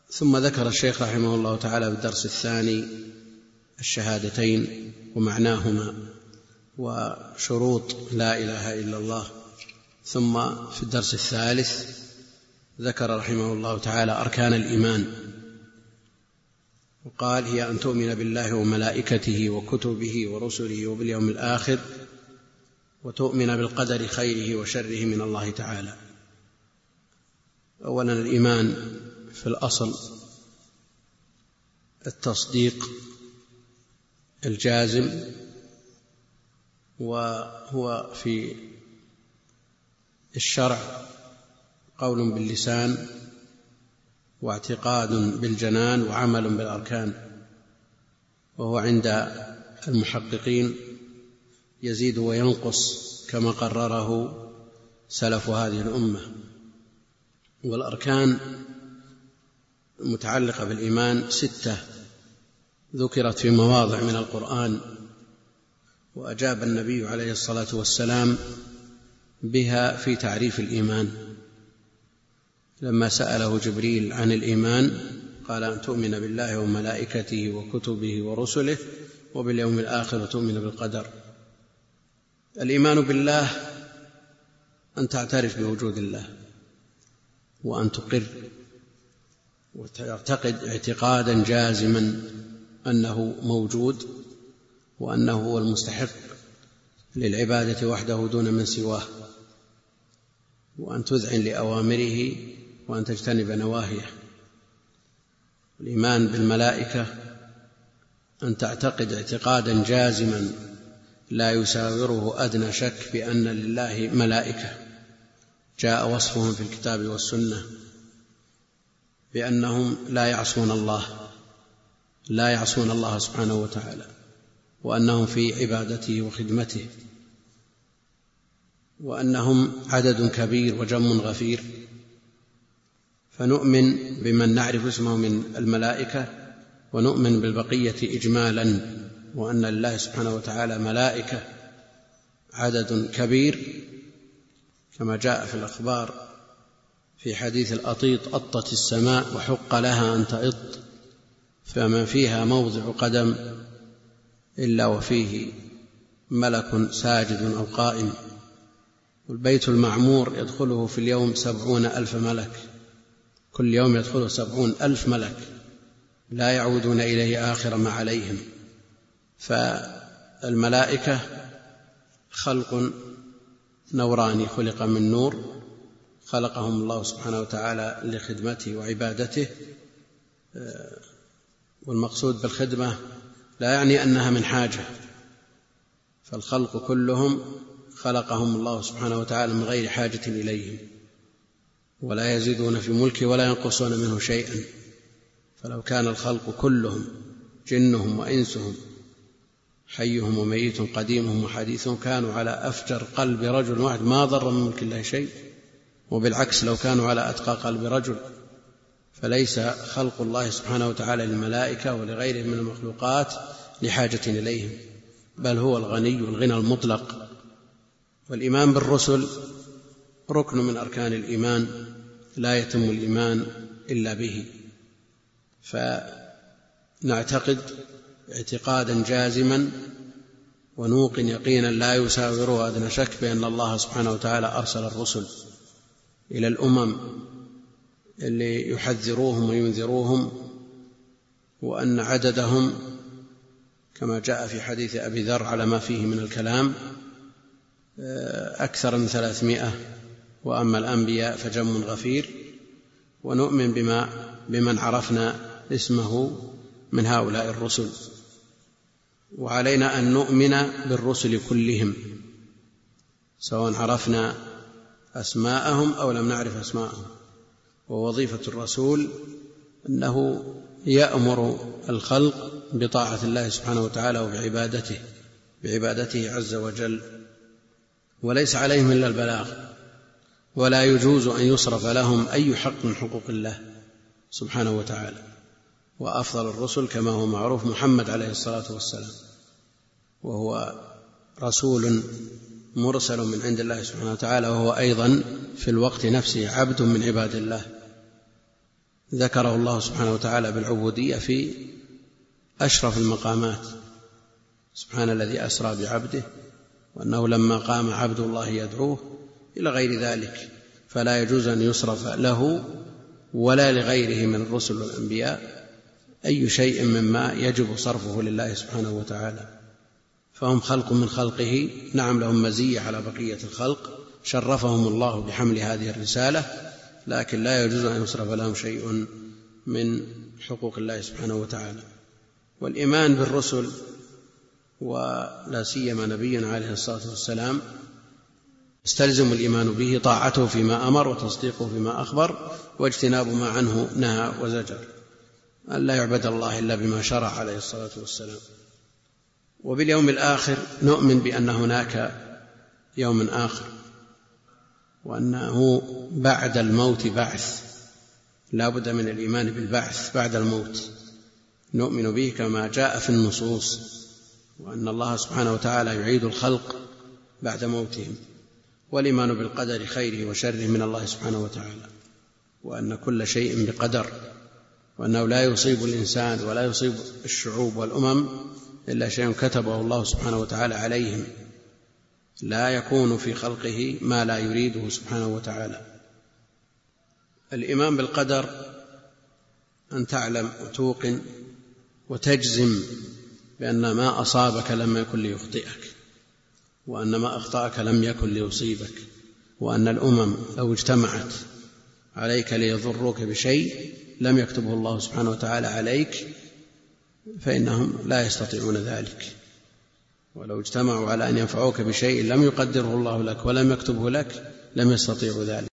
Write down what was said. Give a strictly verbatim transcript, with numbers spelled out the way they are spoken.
ثم ذكر الشيخ رحمه الله تعالى بالدرس الثاني الشهادتين ومعناهما وشروط لا إله إلا الله. ثم في الدرس الثالث ذكر رحمه الله تعالى أركان الإيمان، وقال: هي أن تؤمن بالله وملائكته وكتبه ورسله وباليوم الآخر، وتؤمن بالقدر خيره وشره من الله تعالى. أولا الإيمان في الأصل التصديق الجازم، وهو في الشرع قول باللسان واعتقاد بالجنان وعمل بالأركان، وهو عند المحققين يزيد وينقص كما قرره سلف هذه الأمة. والأركان المتعلقة بالإيمان ستة ذكرت في مواضع من القرآن، وأجاب النبي عليه الصلاة والسلام بها في تعريف الإيمان لما سأله جبريل عن الإيمان، قال: أن تؤمن بالله وملائكته وكتبه ورسله وباليوم الآخر وتؤمن بالقدر. الإيمان بالله أن تعترف بوجود الله، وأن تقر وتعتقد اعتقادا جازما أنه موجود، وأنه هو المستحق للعبادة وحده دون من سواه، وأن تذعن لأوامره وأن تجتنب نواهيه. الإيمان بالملائكة أن تعتقد اعتقادا جازما لا يساوره أدنى شك بأن لله ملائكة جاء وصفهم في الكتاب والسنة بأنهم لا يعصون الله لا يعصون الله سبحانه وتعالى، وأنهم في عبادته وخدمته، وأنهم عدد كبير وجم غفير. فنؤمن بمن نعرف اسمه من الملائكة، ونؤمن بالبقية إجمالا، وأن لله سبحانه وتعالى ملائكة عدد كبير كما جاء في الأخبار في حديث الأطيط: أطت السماء وحق لها أن تئط، فما فيها موضع قدم إلا وفيه ملك ساجد أو قائم. والبيت المعمور يدخله في اليوم سبعون ألف ملك، كل يوم يدخله سبعون ألف ملك لا يعودون إليه آخر ما عليهم. فالملائكة خلق نوراني، خلق من نور، خلقهم الله سبحانه وتعالى لخدمته وعبادته. والمقصود بالخدمة لا يعني أنها من حاجة، فالخلق كلهم خلقهم الله سبحانه وتعالى من غير حاجة إليهم، ولا يزيدون في ملكه ولا ينقصون منه شيئا. فلو كان الخلق كلهم جنهم وإنسهم حيهم وميتهم قديمهم وحديثهم كانوا على أفجر قلب رجل واحد ما ضر من ملك الله شيء، وبالعكس لو كانوا على أتقى قلب رجل. فليس خلق الله سبحانه وتعالى للملائكة ولغيرهم من المخلوقات لحاجة إليهم، بل هو الغني الغنى المطلق. والإيمان بالرسل ركن من أركان الإيمان، لا يتم الإيمان إلا به. فنعتقد اعتقادا جازما ونوقن يقينا لا يساوره أدنى شك بأن الله سبحانه وتعالى أرسل الرسل إلى الأمم اللي يحذروهم وينذروهم، وأن عددهم كما جاء في حديث أبي ذر على ما فيه من الكلام أكثر من ثلاثمائة، وأما الأنبياء فجم غفير. ونؤمن بما بمن عرفنا اسمه من هؤلاء الرسل، وعلينا أن نؤمن بالرسل كلهم سواء عرفنا أسماءهم أو لم نعرف أسماءهم. ووظيفة الرسول أنه يأمر الخلق بطاعة الله سبحانه وتعالى وبعبادته بعبادته عز وجل، وليس عليهم إلا البلاغ، ولا يجوز أن يصرف لهم أي حق من حقوق الله سبحانه وتعالى. وأفضل الرسل كما هو معروف محمد عليه الصلاة والسلام، وهو رسول مرسل من عند الله سبحانه وتعالى، وهو أيضا في الوقت نفسه عبد من عباد الله. ذكره الله سبحانه وتعالى بالعبودية في أشرف المقامات، سبحان الذي أسرى بعبده وأنه لما قام عبد الله يدعوه إلى غير ذلك، فلا يجوز أن يصرف له ولا لغيره من الرسل والأنبياء أي شيء مما يجب صرفه لله سبحانه وتعالى، فهم خلق من خلقه، نعم لهم مزية على بقية الخلق، شرفهم الله بحمل هذه الرسالة، لكن لا يجوز أن يصرف لهم شيء من حقوق الله سبحانه وتعالى. والإيمان بالرسل ولا سيما نبينا عليه الصلاة والسلام استلزم الإيمان به طاعته فيما أمر وتصديقه فيما أخبر واجتناب ما عنه نهى وزجر، أن لا يعبد الله إلا بما شرع عليه الصلاة والسلام. وباليوم الآخر نؤمن بأن هناك يوم آخر، وأنه بعد الموت بعث، لا بد من الإيمان بالبعث بعد الموت، نؤمن به كما جاء في النصوص، وأن الله سبحانه وتعالى يعيد الخلق بعد موتهم، والإيمان بالقدر خيره وشره من الله سبحانه وتعالى، وأن كل شيء بقدر، وأنه لا يصيب الإنسان ولا يصيب الشعوب والأمم إلا شيء كتبه الله سبحانه وتعالى عليهم، لا يكون في خلقه ما لا يريده سبحانه وتعالى. الإيمان بالقدر أن تعلم وتوقن وتجزم بأن ما أصابك لم يكن ليخطئك، وأن ما أخطأك لم يكن ليصيبك، وأن الأمم لو اجتمعت عليك ليضروك بشيء لم يكتبه الله سبحانه وتعالى عليك فإنهم لا يستطيعون ذلك، ولو اجتمعوا على أن ينفعوك بشيء لم يقدره الله لك ولم يكتبه لك لم يستطيعوا ذلك.